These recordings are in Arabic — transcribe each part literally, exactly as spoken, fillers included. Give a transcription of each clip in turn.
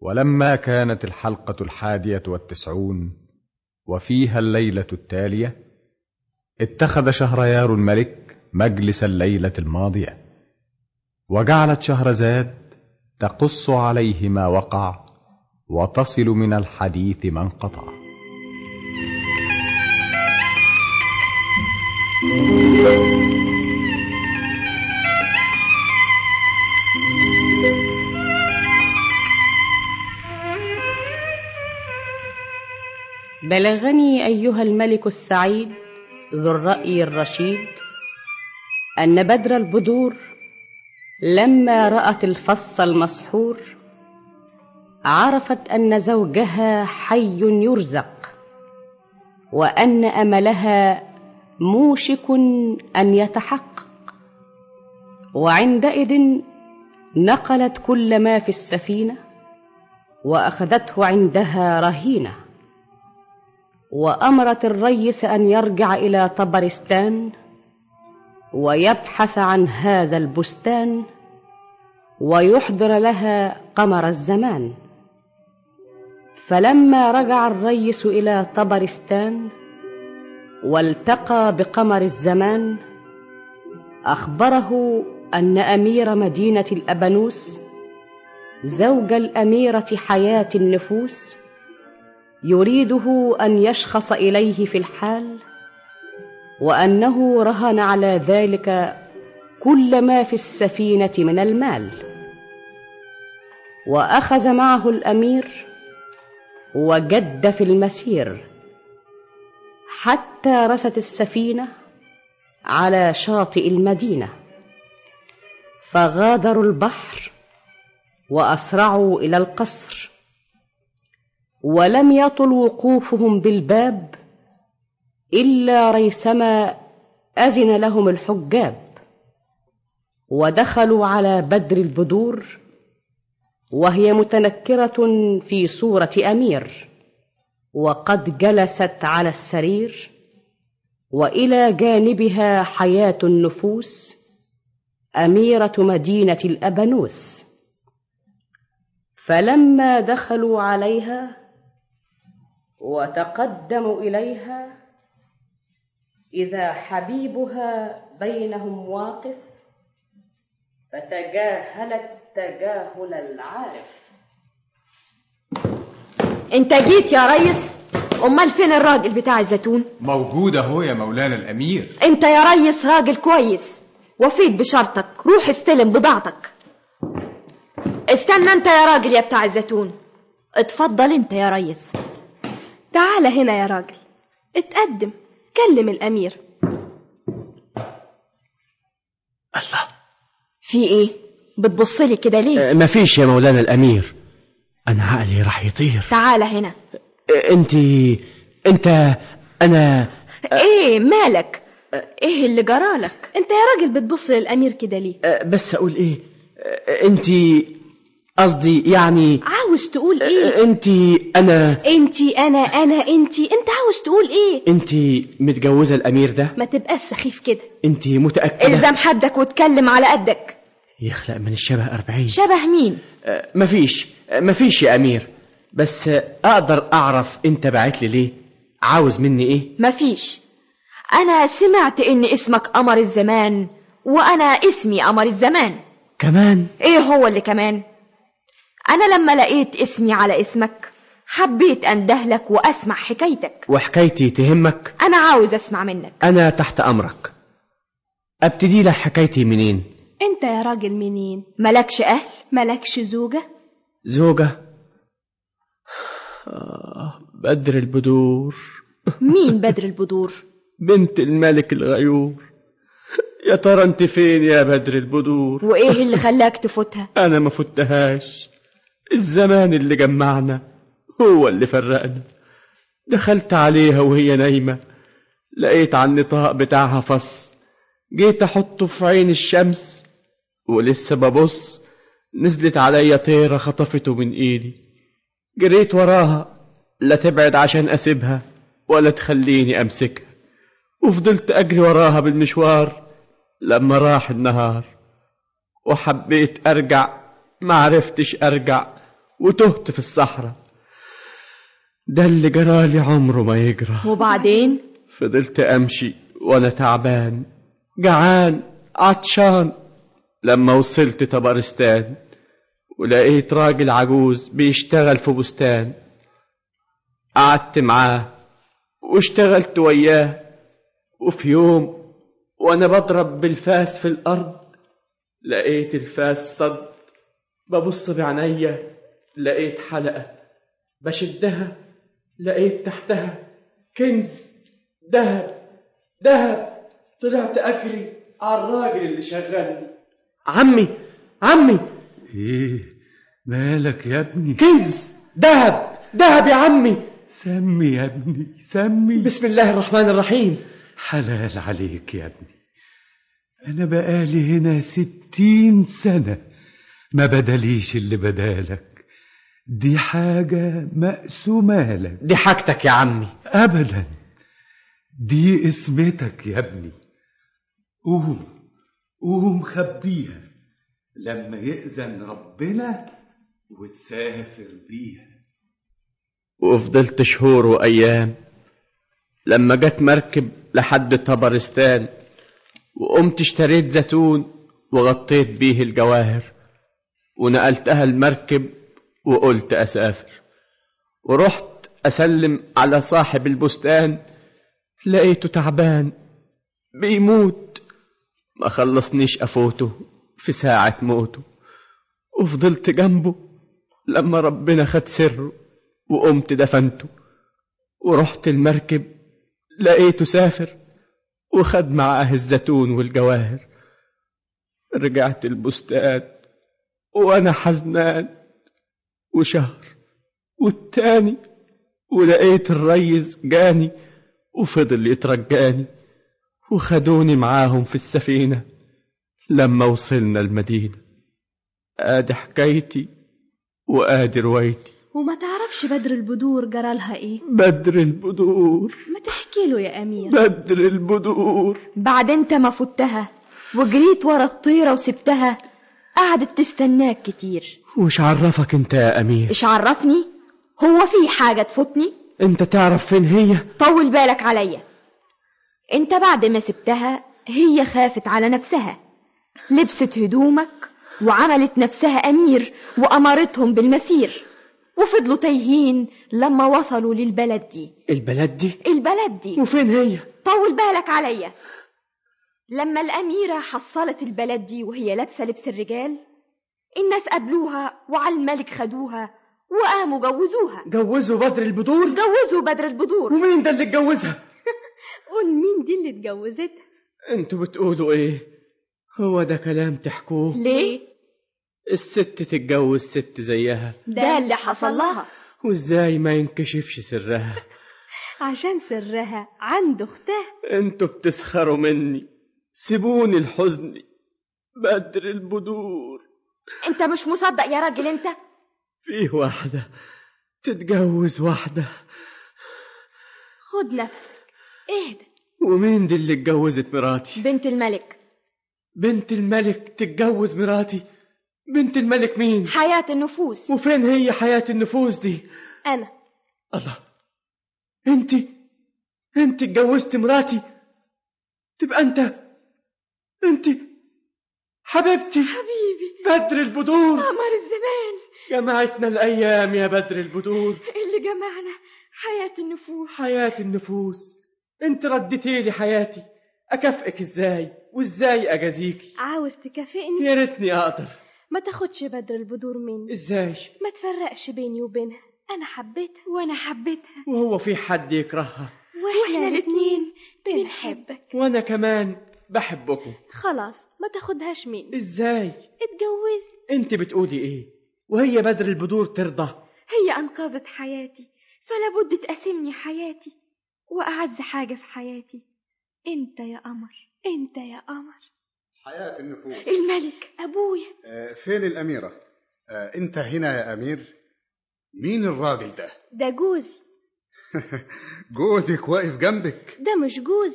ولما كانت الحلقة الحادية والتسعون وفيها الليلة التالية، اتخذ شهريار الملك مجلس الليلة الماضية، وجعلت شهرزاد تقص عليه ما وقع وتصل من الحديث ما انقطع. بلغني أيها الملك السعيد ذو الرأي الرشيد أن بدر البدور لما رأت الفص المسحور عرفت أن زوجها حي يرزق، وأن أملها موشك أن يتحقق، وعندئذ نقلت كل ما في السفينة وأخذته عندها رهينة، وأمرت الريس أن يرجع إلى طبرستان ويبحث عن هذا البستان ويحضر لها قمر الزمان. فلما رجع الريس إلى طبرستان والتقى بقمر الزمان أخبره أن أمير مدينة الأبانوس زوج الأميرة حياة النفوس يريده أن يشخص إليه في الحال، وأنه رهن على ذلك كل ما في السفينة من المال. وأخذ معه الأمير وجد في المسير حتى رست السفينة على شاطئ المدينة، فغادروا البحر وأسرعوا إلى القصر، ولم يطل وقوفهم بالباب إلا ريثما أذن لهم الحجاب، ودخلوا على بدر البدور وهي متنكرة في صورة أمير، وقد جلست على السرير، وإلى جانبها حياة النفوس أميرة مدينة الأبانوس. فلما دخلوا عليها وتقدموا إليها إذا حبيبها بينهم واقف، فتجاهلت تجاهل العارف. انت جيت يا ريس؟ امال فين الراجل بتاع الزيتون؟ موجود اهو يا مولانا الامير. انت يا ريس راجل كويس، وفيت بشرطك، روح استلم بضاعتك. استنى انت يا راجل يا بتاع الزيتون، اتفضل انت يا ريس. تعال هنا يا راجل، اتقدم كلم الامير. الله، في ايه؟ بتبصلي كده ليه؟ أه مفيش يا مولانا الامير، انا عقلي راح يطير. تعال هنا. أه انت انت انا أه ايه مالك؟ ايه اللي جرالك؟ انت يا راجل بتبص للامير كده ليه؟ أه بس اقول ايه؟ أه انت قصدي يعني عاوز تقول ايه؟ انت انا انت انا انا انت انت عاوز تقول ايه؟ انت متجوزه الامير ده؟ ما تبقاش سخيف كده. انت متاكده؟ الزم حدك واتكلم على قدك. يخلق من الشبه أربعين. شبه مين؟ أه مفيش مفيش يا امير، بس اقدر اعرف انت بعت لي ليه؟ عاوز مني ايه؟ مفيش. انا سمعت ان اسمك قمر الزمان، وانا اسمي قمر الزمان. كمان؟ ايه هو اللي كمان؟ أنا لما لقيت اسمي على اسمك حبيت أندهلك وأسمع حكايتك. وحكايتي تهمك؟ أنا عاوز أسمع منك. أنا تحت أمرك. أبتدي لك حكايتي منين؟ أنت يا راجل منين؟ ملكش أهل؟ ملكش زوجة؟ زوجة؟ آه بدر البدور. مين بدر البدور؟ بنت الملك الغيور. يا ترى انت فين يا بدر البدور؟ وإيه اللي خلاك تفوتها؟ أنا ما فتهاش، الزمان اللي جمعنا هو اللي فرقنا. دخلت عليها وهي نايمة، لقيت على النطاق بتاعها فص، جيت أحطه في عين الشمس ولسه ببص نزلت عليا طيرة خطفته من إيدي. جريت وراها، لا تبعد عشان أسيبها ولا تخليني أمسكها، وفضلت أجري وراها بالمشوار لما راح النهار. وحبيت أرجع، معرفتش أرجع، وتهت في الصحراء. ده اللي جرالي عمره ما يجرى. وبعدين فضلت أمشي وأنا تعبان جعان عطشان، لما وصلت طبرستان ولقيت راجل عجوز بيشتغل في بستان. قعدت معاه واشتغلت وياه، وفي يوم وانا بضرب بالفاس في الارض لقيت الفاس صد. ببص بعينيا لقيت حلقة، بشدها لقيت تحتها كنز دهب دهب. طلعت اجري على الراجل اللي شغلني. عمي عمي ايه مالك يا ابني؟ كنز دهب دهب يا عمي. سمي يا ابني سمي. بسم الله الرحمن الرحيم. حلال عليك يا ابني، انا بقالي هنا ستين سنة ما بدليش اللي بدالك. دي حاجة مقسومة لك. دي حاجتك يا عمي. ابدا، دي اسمتك يا ابني. قوم قوم خبيها لما يأذن ربنا وتسافر بيها. وفضلت شهور وأيام لما جت مركب لحد طبرستان، وقمت اشتريت زيتون وغطيت بيه الجواهر ونقلتها المركب وقلت أسافر. ورحت أسلم على صاحب البستان لقيته تعبان بيموت، ما خلصنيش أفوته في ساعة موته. وفضلت جنبه لما ربنا خد سره وقمت دفنته. ورحت المركب لقيته سافر وخد معاه الزيتون والجواهر. رجعت البستان وانا حزنان، وشهر والتاني ولقيت الريس جاني وفضل يترجاني، وخدوني معاهم في السفينة لما وصلنا المدينة. ادي حكايتي وادي روايتي. وما تعرفش بدر البدور جرالها ايه؟ بدر البدور، ما تحكي له يا امير. بدر البدور. بعد انت ما فتها وجريت ورا الطيرة وسبتها، قعدت تستناك كتير. وش عرفك انت يا امير؟ ايش عرفني؟ هو في حاجة تفوتني؟ انت تعرف فين هي؟ طول بالك عليا. انت بعد ما سبتها هي خافت على نفسها، لبست هدومك وعملت نفسها امير وامرتهم بالمسير، وفضلوا تايهين لما وصلوا للبلد دي. البلد دي؟ البلد دي. وفين هي؟ طول بالك عليا. لما الأميرة حصلت البلد دي وهي لابسة لبس الرجال، الناس قابلوها وعلى الملك خدوها وقاموا جوزوها. جوزوا بدر البدور؟ جوزوا بدر البدور. ومين ده اللي اتجوزها؟ قول مين دي اللي اتجوزتها؟ انتوا بتقولوا ايه؟ هو ده كلام تحكوه؟ ليه؟ الست تتجوز ست زيها، ده اللي حصل لها. وازاي ما ينكشفش سرها؟ عشان سرها عند اختها. انتوا بتسخروا مني، سيبوني الحزن. بدر البدور. انت مش مصدق يا راجل انت؟ فيه واحدة تتجوز واحدة. خد نفسك اهدى. ومين دي اللي اتجوزت مراتي؟ بنت الملك. بنت الملك تتجوز مراتي؟ بنت الملك مين؟ حياة النفوس. وفين هي حياة النفوس دي؟ انا. الله، انت انت اتجوزت مراتي؟ تبقى انت انت حبيبتي حبيبي بدر البدور. قمر الزمان. جمعتنا الايام يا بدر البدور. اللي جمعنا حياة النفوس. حياة النفوس. انت رديتي لي حياتي، اكافئك ازاي وازاي اجازيكي؟ عاوز تكافئني؟ يا ريتني اقدر. ما تاخدش بدر البدور مني. ازاي؟ ما تفرقش بيني وبينها، انا حبيتها وانا حبيتها. وهو في حد يكرهها؟ واحنا الاتنين بنحبك. وانا كمان بحبكم. خلاص ما تاخدهاش مني. ازاي؟ اتجوز. انت بتقولي ايه؟ وهي بدر البدور ترضى؟ هي انقذت حياتي، فلا بد تقاسمني حياتي، واعز حاجة في حياتي انت يا قمر. انت يا قمر. حياة النفوس. الملك ابويا. آه فين الأميرة؟ آه انت هنا يا أمير؟ مين الراجل ده؟ ده جوزي. جوزك واقف جنبك؟ ده مش جوزي،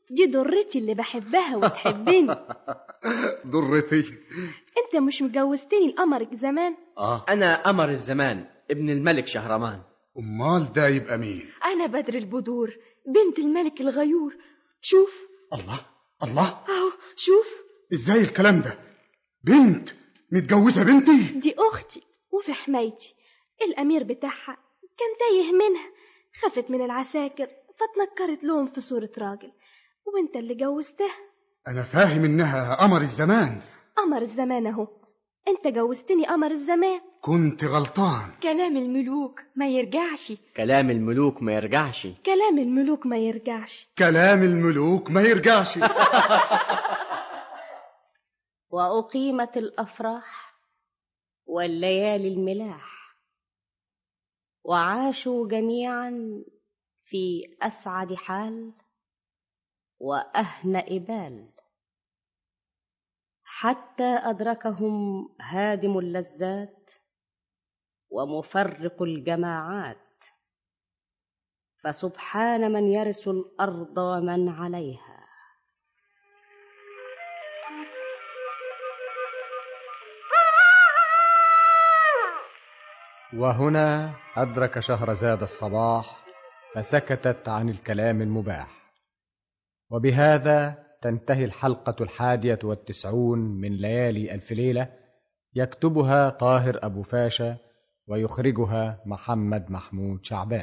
دي ضرتي اللي بحبها وتحبني. ضرتي؟ انت مش مجوزتني لقمرك زمان؟ اه أنا قمر الزمان ابن الملك شهرمان. امال ده يبقى مين؟ أنا بدر البدور بنت الملك الغيور. شوف. الله الله، أهو شوف. ازاي الكلام ده؟ بنت متجوزة بنتي؟ دي أختي وفي حمايتي. الأمير بتاعها كان تايه منها، خافت من العساكر فتنكرت لهم في صورة راجل، وانت اللي جوزتها. انا فاهم انها قمر الزمان. قمر الزمان اهو، انت جوزتني قمر الزمان. كنت غلطان. كلام الملوك ما يرجعش. كلام الملوك ما يرجعش. كلام الملوك ما يرجعش. كلام الملوك ما يرجعش. وأقيمت الأفراح والليالي الملاح، وعاشوا جميعا في أسعد حال وأهنأ بال، حتى أدركهم هادم اللذات ومفرق الجماعات، فسبحان من يرث الأرض ومن عليها. وهنا أدرك شهرزاد الصباح فسكتت عن الكلام المباح. وبهذا تنتهي الحلقة الحادية والتسعون من ليالي ألف ليلة، يكتبها طاهر أبو فاشا ويخرجها محمد محمود شعبان.